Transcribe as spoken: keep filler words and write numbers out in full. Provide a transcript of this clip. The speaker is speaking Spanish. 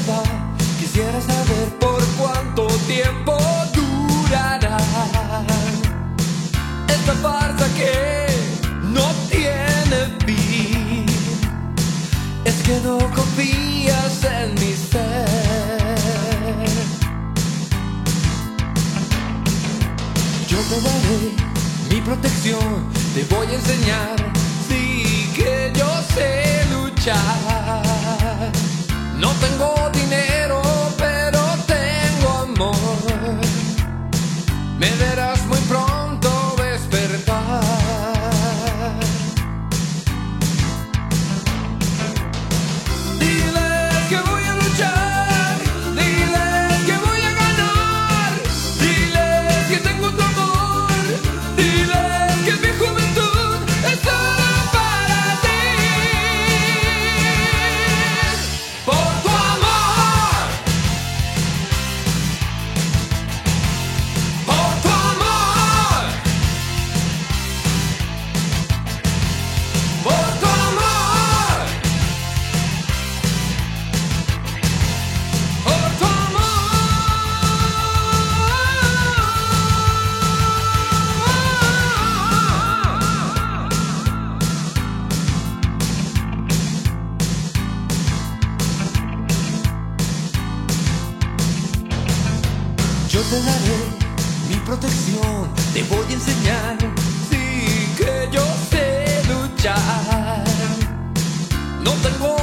verdad. Quisiera saber por cuánto tiempo durará esta farsa que no tiene fin. Es que no confías en mi ser. Yo te daré mi protección, te voy a enseñar, sí que yo sé luchar. No tengo dinero, pero tengo amor. Me verás muy pronto despertar. Diles que voy a luchar, diles que voy a ganar, diles que tengo tu amor, diles que mi juventud es solo para ti. Por tu amor, por tu amor, por tu amor, por tu Yo te daré mi protección, te voy a enseñar, sí que yo sé luchar. No tengo